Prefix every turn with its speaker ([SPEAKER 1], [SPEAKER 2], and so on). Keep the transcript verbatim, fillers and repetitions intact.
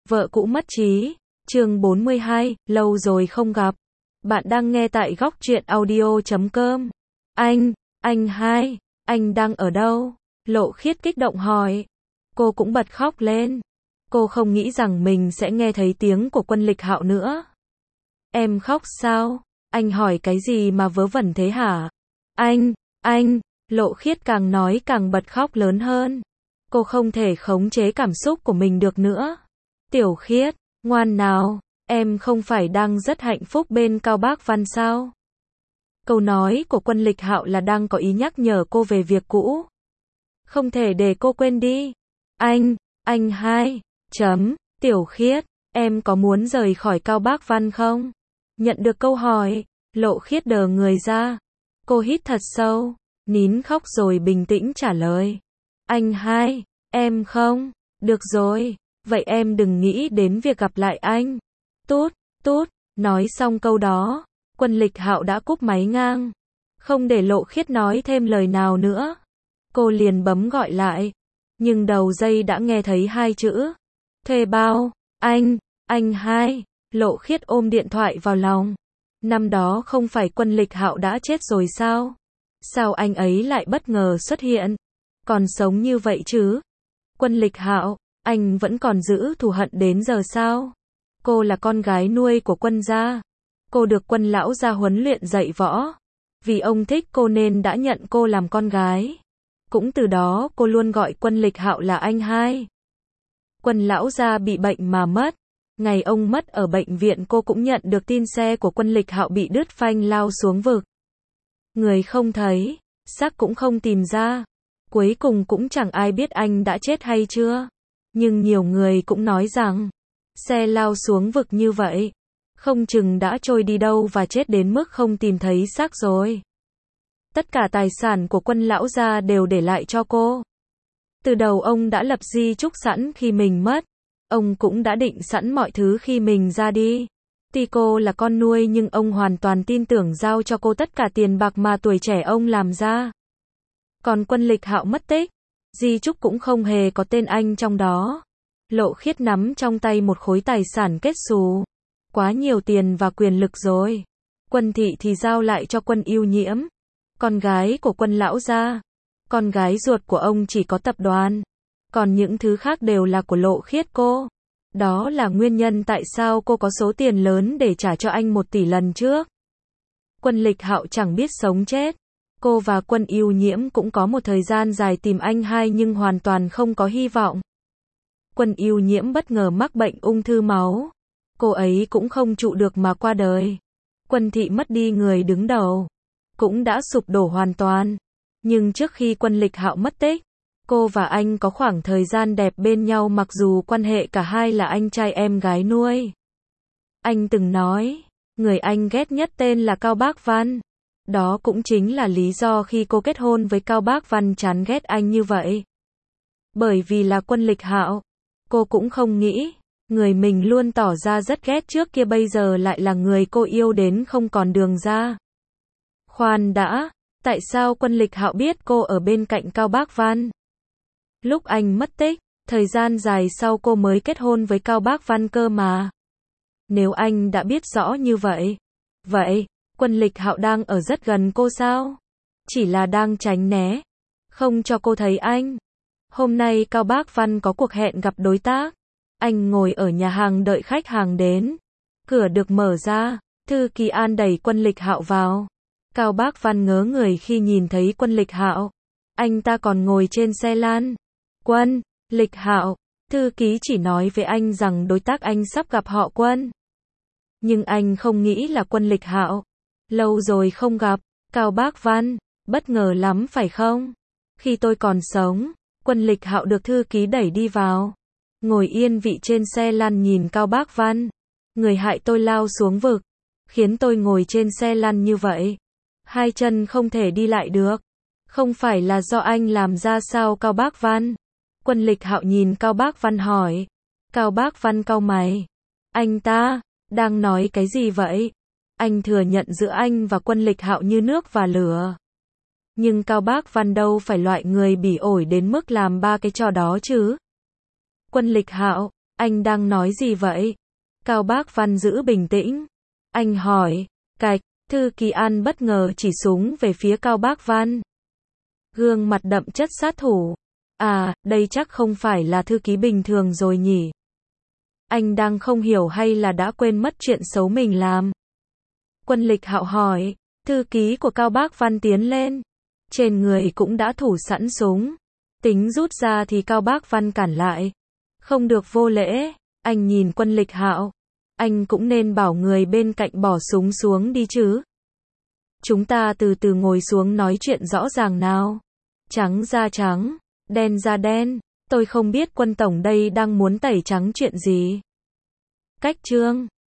[SPEAKER 1] Vợ cũ mất trí, chương bốn mươi hai, lâu rồi không gặp. Bạn đang nghe tại góc truyện audio chấm com. Anh, anh hai, anh đang ở đâu? Lộ Khiết kích động hỏi. Cô cũng bật khóc lên. Cô không nghĩ rằng mình sẽ nghe thấy tiếng của Quân Lịch Hạo nữa. Em khóc sao? Anh hỏi cái gì mà vớ vẩn thế hả? Anh, anh, Lộ Khiết càng nói càng bật khóc lớn hơn. Cô không thể khống chế cảm xúc của mình được nữa. Tiểu Khiết, ngoan nào, em không phải đang rất hạnh phúc bên Cao Bác Văn sao? Câu nói của Quân Lịch Hạo là đang có ý nhắc nhở cô về việc cũ. Không thể để cô quên đi. Anh, anh hai, chấm, Tiểu Khiết, em có muốn rời khỏi Cao Bác Văn không? Nhận được câu hỏi, Lộ Khiết đờ người ra. Cô hít thật sâu, nín khóc rồi bình tĩnh trả lời. Anh hai, em không, được rồi, vậy em đừng nghĩ đến việc gặp lại anh. Tút, tút, nói xong câu đó, Quân Lịch Hạo đã cúp máy ngang. Không để Lộ Khiết nói thêm lời nào nữa. Cô liền bấm gọi lại, nhưng đầu dây đã nghe thấy hai chữ. Thuê bao, anh, anh hai, Lộ Khiết ôm điện thoại vào lòng. Năm đó không phải Quân Lịch Hạo đã chết rồi sao? Sao anh ấy lại bất ngờ xuất hiện? Còn sống như vậy chứ? Quân Lịch Hạo, anh vẫn còn giữ thù hận đến giờ sao? Cô là con gái nuôi của Quân gia. Cô được Quân lão gia huấn luyện dạy võ. Vì ông thích cô nên đã nhận cô làm con gái. Cũng từ đó cô luôn gọi Quân Lịch Hạo là anh hai. Quân lão gia bị bệnh mà mất. Ngày ông mất ở bệnh viện cô cũng nhận được tin xe của Quân Lịch Hạo bị đứt phanh lao xuống vực. Người không thấy, xác cũng không tìm ra. Cuối cùng cũng chẳng ai biết anh đã chết hay chưa. Nhưng nhiều người cũng nói rằng, xe lao xuống vực như vậy, không chừng đã trôi đi đâu và chết đến mức không tìm thấy xác rồi. Tất cả tài sản của Quân lão gia đều để lại cho cô. Từ đầu ông đã lập di chúc sẵn khi mình mất. Ông cũng đã định sẵn mọi thứ khi mình ra đi. Tuy cô là con nuôi nhưng ông hoàn toàn tin tưởng giao cho cô tất cả tiền bạc mà tuổi trẻ ông làm ra. Còn Quân Lịch Hạo mất tích, di chúc cũng không hề có tên anh trong đó. Lộ Khiết nắm trong tay một khối tài sản kết xù. Quá nhiều tiền và quyền lực rồi. Quân thị thì giao lại cho Quân Yêu Nhiễm, con gái của Quân lão gia. Con gái ruột của ông chỉ có tập đoàn. Còn những thứ khác đều là của Lộ Khiết cô. Đó là nguyên nhân tại sao cô có số tiền lớn để trả cho anh một tỷ lần trước. Quân Lịch Hạo chẳng biết sống chết. Cô và Quân Yêu Nhiễm cũng có một thời gian dài tìm anh hai nhưng hoàn toàn không có hy vọng. Quân Yêu Nhiễm bất ngờ mắc bệnh ung thư máu. Cô ấy cũng không trụ được mà qua đời. Quân thị mất đi người đứng đầu. Cũng đã sụp đổ hoàn toàn. Nhưng trước khi Quân Lịch Hạo mất tích, cô và anh có khoảng thời gian đẹp bên nhau mặc dù quan hệ cả hai là anh trai em gái nuôi. Anh từng nói, người anh ghét nhất tên là Cao Bác Văn. Đó cũng chính là lý do khi cô kết hôn với Cao Bác Văn chán ghét anh như vậy. Bởi vì là Quân Lịch Hạo, cô cũng không nghĩ, người mình luôn tỏ ra rất ghét trước kia bây giờ lại là người cô yêu đến không còn đường ra. Khoan đã, tại sao Quân Lịch Hạo biết cô ở bên cạnh Cao Bác Văn? Lúc anh mất tích, thời gian dài sau cô mới kết hôn với Cao Bác Văn cơ mà. Nếu anh đã biết rõ như vậy, vậy, Quân Lịch Hạo đang ở rất gần cô sao? Chỉ là đang tránh né, không cho cô thấy anh. Hôm nay Cao Bác Văn có cuộc hẹn gặp đối tác. Anh ngồi ở nhà hàng đợi khách hàng đến. Cửa được mở ra, thư ký An đẩy Quân Lịch Hạo vào. Cao Bác Văn ngớ người khi nhìn thấy Quân Lịch Hạo. Anh ta còn ngồi trên xe lan. Quân, Lịch Hạo, thư ký chỉ nói với anh rằng đối tác anh sắp gặp họ Quân. Nhưng anh không nghĩ là Quân Lịch Hạo. Lâu rồi không gặp, Cao Bác Văn, bất ngờ lắm phải không? Khi tôi còn sống, Quân Lịch Hạo được thư ký đẩy đi vào. Ngồi yên vị trên xe lăn nhìn Cao Bác Văn. Người hại tôi lao xuống vực, khiến tôi ngồi trên xe lăn như vậy. Hai chân không thể đi lại được. Không phải là do anh làm ra sao Cao Bác Văn? Quân Lịch Hạo nhìn Cao Bác Văn hỏi. Cao Bác Văn cau mày. Anh ta, đang nói cái gì vậy? Anh thừa nhận giữa anh và Quân Lịch Hạo như nước và lửa. Nhưng Cao Bác Văn đâu phải loại người bỉ ổi đến mức làm ba cái trò đó chứ. Quân Lịch Hạo, Anh đang nói gì vậy? Cao Bác Văn giữ bình tĩnh. Anh hỏi. Cạch, thư ký An bất ngờ chỉ súng về phía Cao Bác Văn. Gương mặt đậm chất sát thủ. À, đây chắc không phải là thư ký bình thường rồi nhỉ? Anh đang không hiểu hay là đã quên mất chuyện xấu mình làm? Quân Lịch Hạo hỏi. Thư ký của Cao Bác Văn tiến lên. Trên người cũng đã thủ sẵn súng. Tính rút ra thì Cao Bác Văn cản lại. Không được vô lễ. Anh nhìn Quân Lịch Hạo. Anh cũng nên bảo người bên cạnh bỏ súng xuống đi chứ. Chúng ta từ từ ngồi xuống nói chuyện rõ ràng nào. Trắng ra trắng, đen ra đen. Tôi không biết Quân tổng đây đang muốn tẩy trắng chuyện gì. Cách chương